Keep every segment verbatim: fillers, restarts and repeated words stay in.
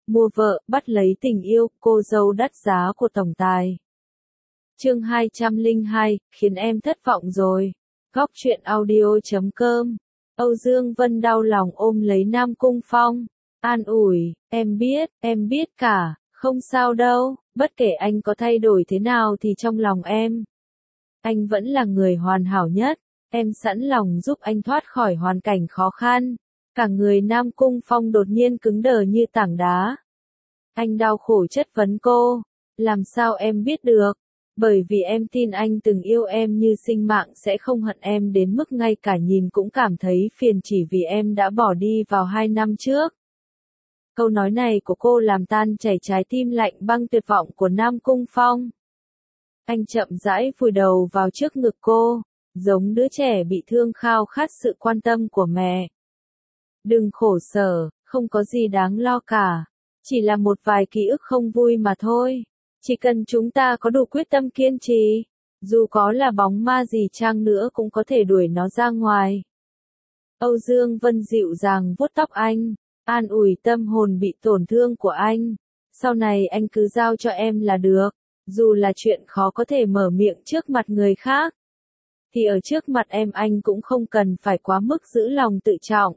Mua vợ, bắt lấy tình yêu, cô dâu đắt giá của tổng tài. Chương hai trăm lẻ hai, khiến em thất vọng rồi. Góc truyện audio chấm com. Âu Dương Vân đau lòng ôm lấy Nam Cung Phong. An ủi, em biết, em biết cả, không sao đâu, bất kể anh có thay đổi thế nào thì trong lòng em, anh vẫn là người hoàn hảo nhất, em sẵn lòng giúp anh thoát khỏi hoàn cảnh khó khăn. Cả người Nam Cung Phong đột nhiên cứng đờ như tảng đá. Anh đau khổ chất vấn cô, làm sao em biết được? Bởi vì em tin anh từng yêu em như sinh mạng, sẽ không hận em đến mức ngay cả nhìn cũng cảm thấy phiền chỉ vì em đã bỏ đi vào hai năm trước. Câu nói này của cô làm tan chảy trái tim lạnh băng tuyệt vọng của Nam Cung Phong. Anh chậm rãi vùi đầu vào trước ngực cô, giống đứa trẻ bị thương khao khát sự quan tâm của mẹ. Đừng khổ sở, không có gì đáng lo cả. Chỉ là một vài ký ức không vui mà thôi. Chỉ cần chúng ta có đủ quyết tâm kiên trì, dù có là bóng ma gì chăng nữa cũng có thể đuổi nó ra ngoài. Âu Dương Vân dịu dàng vuốt tóc anh, an ủi tâm hồn bị tổn thương của anh. Sau này anh cứ giao cho em là được, dù là chuyện khó có thể mở miệng trước mặt người khác, thì ở trước mặt em anh cũng không cần phải quá mức giữ lòng tự trọng.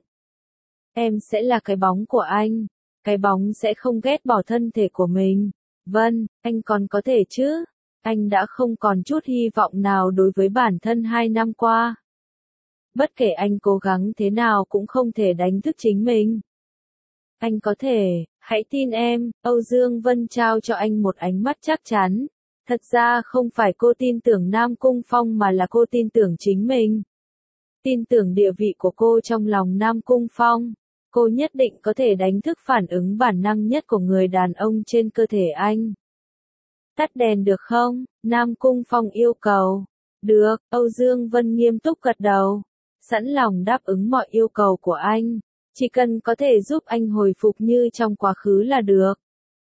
Em sẽ là cái bóng của anh, cái bóng sẽ không ghét bỏ thân thể của mình. Vân, anh còn có thể chứ? Anh đã không còn chút hy vọng nào đối với bản thân hai năm qua. Bất kể anh cố gắng thế nào cũng không thể đánh thức chính mình. Anh có thể, hãy tin em. Âu Dương Vân trao cho anh một ánh mắt chắc chắn. Thật ra không phải cô tin tưởng Nam Cung Phong mà là cô tin tưởng chính mình. Tin tưởng địa vị của cô trong lòng Nam Cung Phong. Cô nhất định có thể đánh thức phản ứng bản năng nhất của người đàn ông trên cơ thể anh. Tắt đèn được không? Nam Cung Phong yêu cầu. Được, Âu Dương Vân nghiêm túc gật đầu. Sẵn lòng đáp ứng mọi yêu cầu của anh. Chỉ cần có thể giúp anh hồi phục như trong quá khứ là được.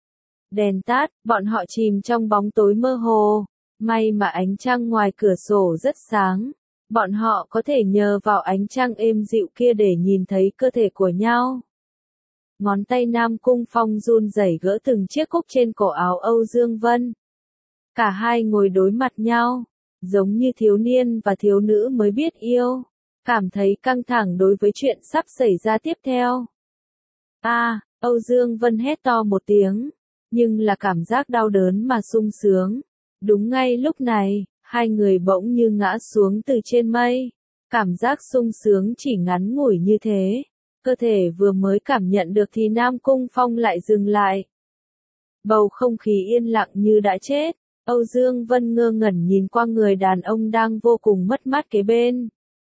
Đèn tắt, bọn họ chìm trong bóng tối mơ hồ. May mà ánh trăng ngoài cửa sổ rất sáng. Bọn họ có thể nhờ vào ánh trăng êm dịu kia để nhìn thấy cơ thể của nhau. Ngón tay Nam Cung Phong run rẩy gỡ từng chiếc cúc trên cổ áo Âu Dương Vân. Cả hai ngồi đối mặt nhau, giống như thiếu niên và thiếu nữ mới biết yêu, cảm thấy căng thẳng đối với chuyện sắp xảy ra tiếp theo. A, à, Âu Dương Vân hét to một tiếng, nhưng là cảm giác đau đớn mà sung sướng. Đúng ngay lúc này, hai người bỗng như ngã xuống từ trên mây. Cảm giác sung sướng chỉ ngắn ngủi như thế. Cơ thể vừa mới cảm nhận được thì Nam Cung Phong lại dừng lại. Bầu không khí yên lặng như đã chết. Âu Dương Vân ngơ ngẩn nhìn qua người đàn ông đang vô cùng mất mát kế bên.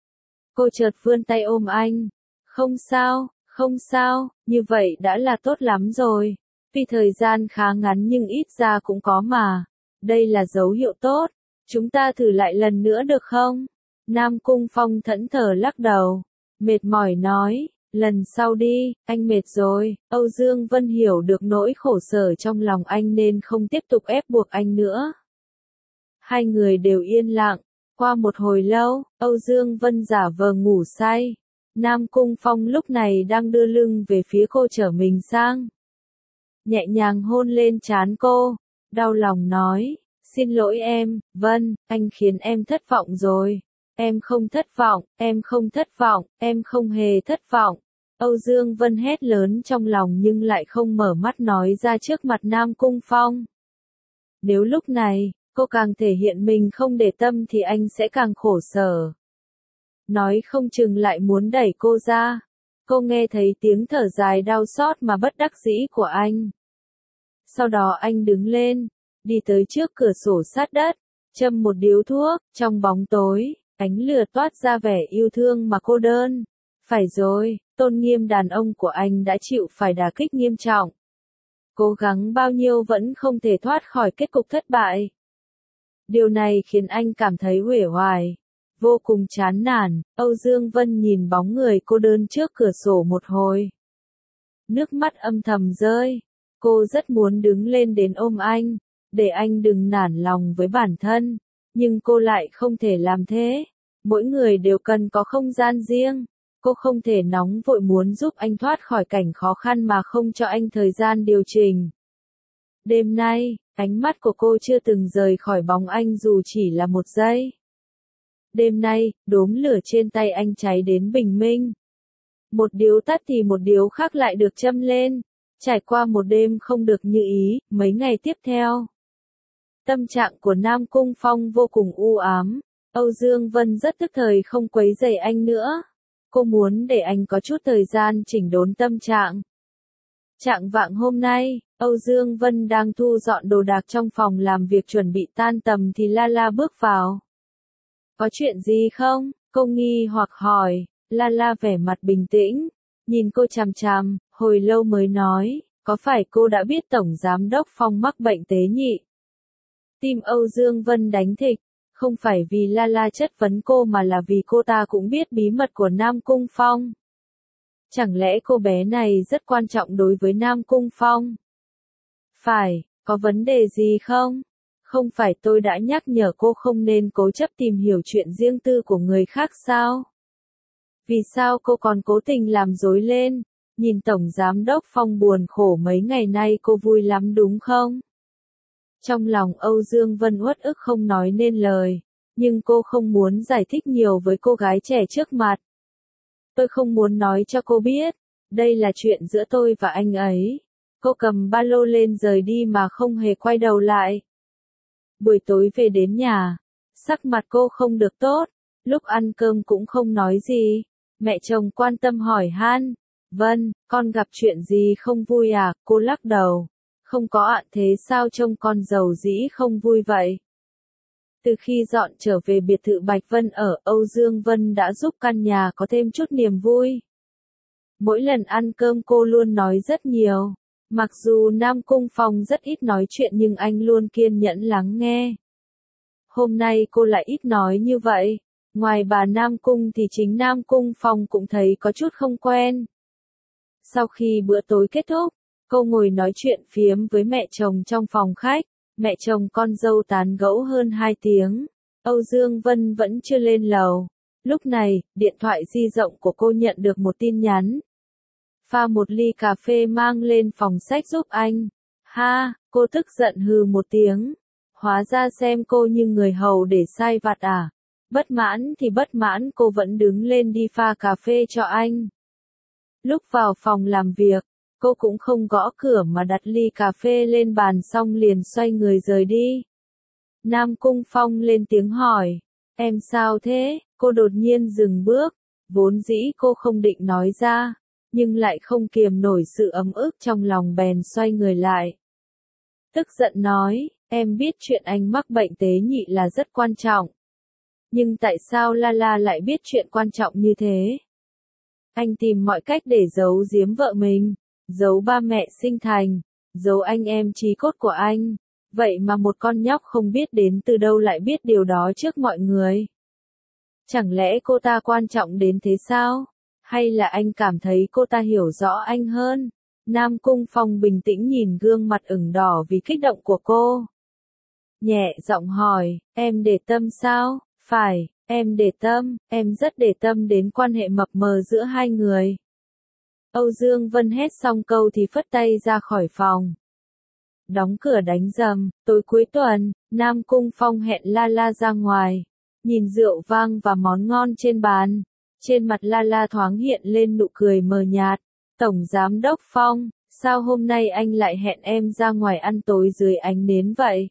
Cô chợt vươn tay ôm anh. Không sao, không sao, như vậy đã là tốt lắm rồi. Vì thời gian khá ngắn nhưng ít ra cũng có mà. Đây là dấu hiệu tốt. Chúng ta thử lại lần nữa được không? Nam Cung Phong thẫn thờ lắc đầu. Mệt mỏi nói, lần sau đi, anh mệt rồi. Âu Dương Vân hiểu được nỗi khổ sở trong lòng anh nên không tiếp tục ép buộc anh nữa. Hai người đều yên lặng. Qua một hồi lâu, Âu Dương Vân giả vờ ngủ say. Nam Cung Phong lúc này đang đưa lưng về phía cô trở mình sang. Nhẹ nhàng hôn lên trán cô, đau lòng nói. Xin lỗi em, Vân, anh khiến em thất vọng rồi. Em không thất vọng, em không thất vọng, em không hề thất vọng. Âu Dương Vân hét lớn trong lòng nhưng lại không mở mắt nói ra trước mặt Nam Cung Phong. Nếu lúc này, cô càng thể hiện mình không để tâm thì anh sẽ càng khổ sở. Nói không chừng lại muốn đẩy cô ra. Cô nghe thấy tiếng thở dài đau xót mà bất đắc dĩ của anh. Sau đó anh đứng lên. Đi tới trước cửa sổ sát đất, châm một điếu thuốc, trong bóng tối, ánh lửa toát ra vẻ yêu thương mà cô đơn. Phải rồi, tôn nghiêm đàn ông của anh đã chịu phải đả kích nghiêm trọng. Cố gắng bao nhiêu vẫn không thể thoát khỏi kết cục thất bại. Điều này khiến anh cảm thấy uể oải, vô cùng chán nản. Âu Dương Vân nhìn bóng người cô đơn trước cửa sổ một hồi. Nước mắt âm thầm rơi, cô rất muốn đứng lên đến ôm anh. Để anh đừng nản lòng với bản thân, nhưng cô lại không thể làm thế. Mỗi người đều cần có không gian riêng, Cô không thể nóng vội muốn giúp anh thoát khỏi cảnh khó khăn mà không cho anh thời gian điều chỉnh. Đêm nay, ánh mắt của cô chưa từng rời khỏi bóng anh dù chỉ là một giây. Đêm nay, đốm lửa trên tay anh cháy đến bình minh. Một điếu tắt thì một điếu khác lại được châm lên. Trải qua một đêm không được như ý, mấy ngày tiếp theo. Tâm trạng của Nam Cung Phong vô cùng u ám. Âu Dương Vân rất tức thời không quấy rầy anh nữa. Cô muốn để anh có chút thời gian chỉnh đốn tâm trạng. Trạng vạng hôm nay, Âu Dương Vân đang thu dọn đồ đạc trong phòng làm việc chuẩn bị tan tầm thì La La bước vào. Có chuyện gì không? Cô nghi hoặc hỏi. La La vẻ mặt bình tĩnh, nhìn cô chằm chằm, hồi lâu mới nói, có phải cô đã biết Tổng Giám đốc Phong mắc bệnh tế nhị? Tim Âu Dương Vân đánh thịch, không phải vì La La chất vấn cô mà là vì cô ta cũng biết bí mật của Nam Cung Phong. Chẳng lẽ cô bé này rất quan trọng đối với Nam Cung Phong? Phải, có vấn đề gì không? Không phải tôi đã nhắc nhở cô không nên cố chấp tìm hiểu chuyện riêng tư của người khác sao? Vì sao cô còn cố tình làm rối lên? Nhìn Tổng Giám đốc Phong buồn khổ mấy ngày nay cô vui lắm đúng không? Trong lòng Âu Dương Vân uất ức không nói nên lời, nhưng cô không muốn giải thích nhiều với cô gái trẻ trước mặt. Tôi không muốn nói cho cô biết, đây là chuyện giữa tôi và anh ấy. Cô cầm ba lô lên rời đi mà không hề quay đầu lại. Buổi tối về đến nhà, sắc mặt cô không được tốt, lúc ăn cơm cũng không nói gì. Mẹ chồng quan tâm hỏi han, Vân, con gặp chuyện gì không vui à? Cô lắc đầu, không có ạ. Thế sao trông con giàu dĩ không vui vậy? Từ khi dọn trở về biệt thự Bạch Vân ở, Âu Dương Vân đã giúp căn nhà có thêm chút niềm vui. Mỗi lần ăn cơm cô luôn nói rất nhiều. Mặc dù Nam Cung Phong rất ít nói chuyện nhưng anh luôn kiên nhẫn lắng nghe. Hôm nay cô lại ít nói như vậy. Ngoài bà Nam Cung thì chính Nam Cung Phong cũng thấy có chút không quen. Sau khi bữa tối kết thúc, cô ngồi nói chuyện phiếm với mẹ chồng trong phòng khách. Mẹ chồng con dâu tán gẫu hơn hai tiếng. Âu Dương Vân vẫn chưa lên lầu. Lúc này, điện thoại di động của cô nhận được một tin nhắn. Pha một ly cà phê mang lên phòng sách giúp anh. Ha, cô tức giận hừ một tiếng. Hóa ra xem cô như người hầu để sai vặt à. Bất mãn thì bất mãn, cô vẫn đứng lên đi pha cà phê cho anh. Lúc vào phòng làm việc, cô cũng không gõ cửa mà đặt ly cà phê lên bàn xong liền xoay người rời đi. Nam Cung Phong lên tiếng hỏi, em sao thế? Cô đột nhiên dừng bước, vốn dĩ cô không định nói ra, nhưng lại không kiềm nổi sự ấm ức trong lòng bèn xoay người lại. Tức giận nói, em biết chuyện anh mắc bệnh tế nhị là rất quan trọng. Nhưng tại sao La La lại biết chuyện quan trọng như thế? Anh tìm mọi cách để giấu giếm vợ mình, giấu ba mẹ sinh thành, giấu anh em chí cốt của anh. Vậy mà một con nhóc không biết đến từ đâu lại biết điều đó trước mọi người. Chẳng lẽ cô ta quan trọng đến thế sao? Hay là anh cảm thấy cô ta hiểu rõ anh hơn? Nam Cung Phong bình tĩnh nhìn gương mặt ửng đỏ vì kích động của cô. Nhẹ giọng hỏi, em để tâm sao? Phải, em để tâm, em rất để tâm đến quan hệ mập mờ giữa hai người. Âu Dương Vân hét xong câu thì phất tay ra khỏi phòng. Đóng cửa đánh rầm, tối cuối tuần, Nam Cung Phong hẹn La La ra ngoài. Nhìn rượu vang và món ngon trên bàn. Trên mặt La La thoáng hiện lên nụ cười mờ nhạt. Tổng Giám đốc Phong, sao hôm nay anh lại hẹn em ra ngoài ăn tối dưới ánh nến vậy?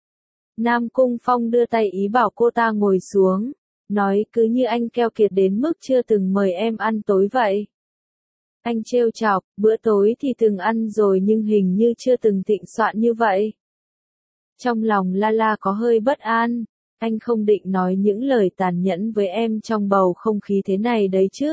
Nam Cung Phong đưa tay ý bảo cô ta ngồi xuống. Nói cứ như anh keo kiệt đến mức chưa từng mời em ăn tối vậy. Anh trêu chọc, bữa tối thì từng ăn rồi nhưng hình như chưa từng thịnh soạn như vậy. Trong lòng La La có hơi bất an. Anh không định nói những lời tàn nhẫn với em trong bầu không khí thế này đấy chứ.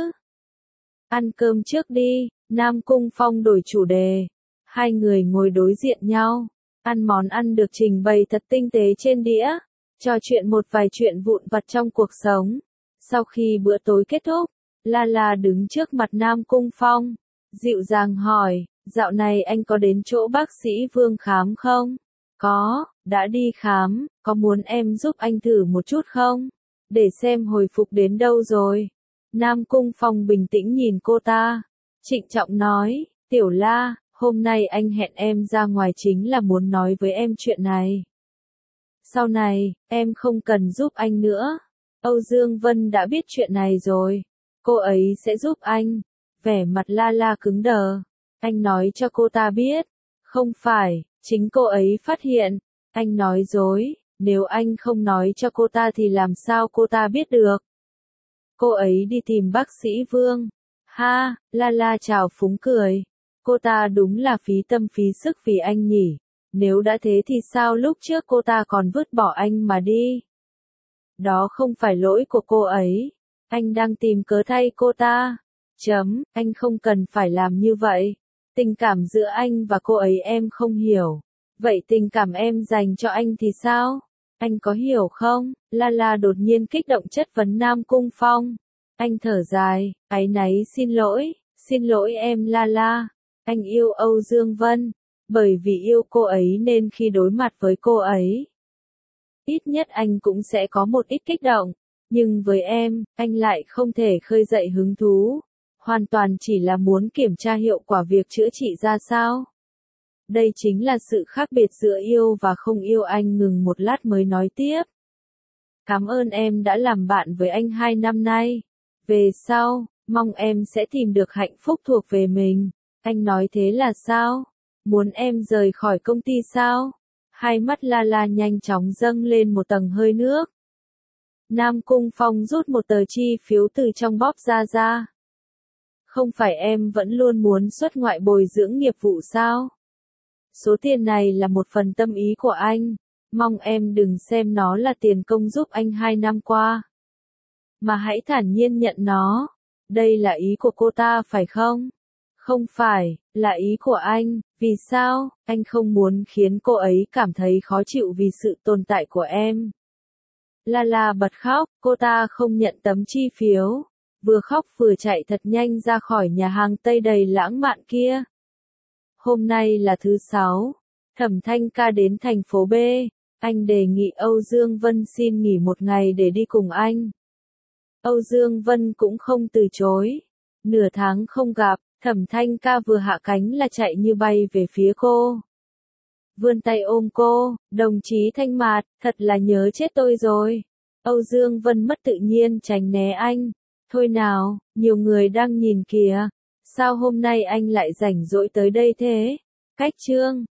Ăn cơm trước đi, Nam Cung Phong đổi chủ đề. Hai người ngồi đối diện nhau. Ăn món ăn được trình bày thật tinh tế trên đĩa. Trò chuyện một vài chuyện vụn vặt trong cuộc sống. Sau khi bữa tối kết thúc, La La đứng trước mặt Nam Cung Phong. Dịu dàng hỏi, dạo này anh có đến chỗ bác sĩ Vương khám không? Có, đã đi khám, có muốn em giúp anh thử một chút không? Để xem hồi phục đến đâu rồi. Nam Cung Phong bình tĩnh nhìn cô ta, trịnh trọng nói, Tiểu La, hôm nay anh hẹn em ra ngoài chính là muốn nói với em chuyện này. Sau này, em không cần giúp anh nữa. Âu Dương Vân đã biết chuyện này rồi. Cô ấy sẽ giúp anh. Vẻ mặt La La cứng đờ. Anh nói cho cô ta biết. Không phải, chính cô ấy phát hiện. Anh nói dối, nếu anh không nói cho cô ta thì làm sao cô ta biết được. Cô ấy đi tìm bác sĩ Vương. Ha, La La chào phúng cười. Cô ta đúng là phí tâm phí sức vì anh nhỉ. Nếu đã thế thì sao lúc trước cô ta còn vứt bỏ anh mà đi. Đó không phải lỗi của cô ấy. Anh đang tìm cớ thay cô ta. Chấm, anh không cần phải làm như vậy. Tình cảm giữa anh và cô ấy em không hiểu. Vậy tình cảm em dành cho anh thì sao? Anh có hiểu không? La La đột nhiên kích động chất vấn Nam Cung Phong. Anh thở dài, áy náy xin lỗi, xin lỗi em La La. Anh yêu Âu Dương Vân. Bởi vì yêu cô ấy nên khi đối mặt với cô ấy, ít nhất anh cũng sẽ có một ít kích động. Nhưng với em, anh lại không thể khơi dậy hứng thú. Hoàn toàn chỉ là muốn kiểm tra hiệu quả việc chữa trị ra sao. Đây chính là sự khác biệt giữa yêu và không yêu. Anh ngừng một lát mới nói tiếp. Cảm ơn em đã làm bạn với anh hai năm nay. Về sau, mong em sẽ tìm được hạnh phúc thuộc về mình. Anh nói thế là sao? Muốn em rời khỏi công ty sao? Hai mắt La La nhanh chóng dâng lên một tầng hơi nước. Nam Cung Phong rút một tờ chi phiếu từ trong bóp ra ra. Không phải em vẫn luôn muốn xuất ngoại bồi dưỡng nghiệp vụ sao? Số tiền này là một phần tâm ý của anh. Mong em đừng xem nó là tiền công giúp anh hai năm qua. Mà hãy thản nhiên nhận nó. Đây là ý của cô ta phải không? Không phải, là ý của anh. Vì sao? Anh không muốn khiến cô ấy cảm thấy khó chịu vì sự tồn tại của em. La La bật khóc, cô ta không nhận tấm chi phiếu. Vừa khóc vừa chạy thật nhanh ra khỏi nhà hàng Tây đầy lãng mạn kia. Hôm nay là thứ sáu. Thẩm Thanh Ca đến thành phố B. Anh đề nghị Âu Dương Vân xin nghỉ một ngày để đi cùng anh. Âu Dương Vân cũng không từ chối. Nửa tháng không gặp, Thẩm Thanh Ca vừa hạ cánh là chạy như bay về phía cô. Vươn tay ôm cô, đồng chí Thanh Mạt, thật là nhớ chết tôi rồi. Âu Dương Vân mất tự nhiên tránh né anh. Thôi nào, nhiều người đang nhìn kìa. Sao hôm nay anh lại rảnh rỗi tới đây thế? Cách chương.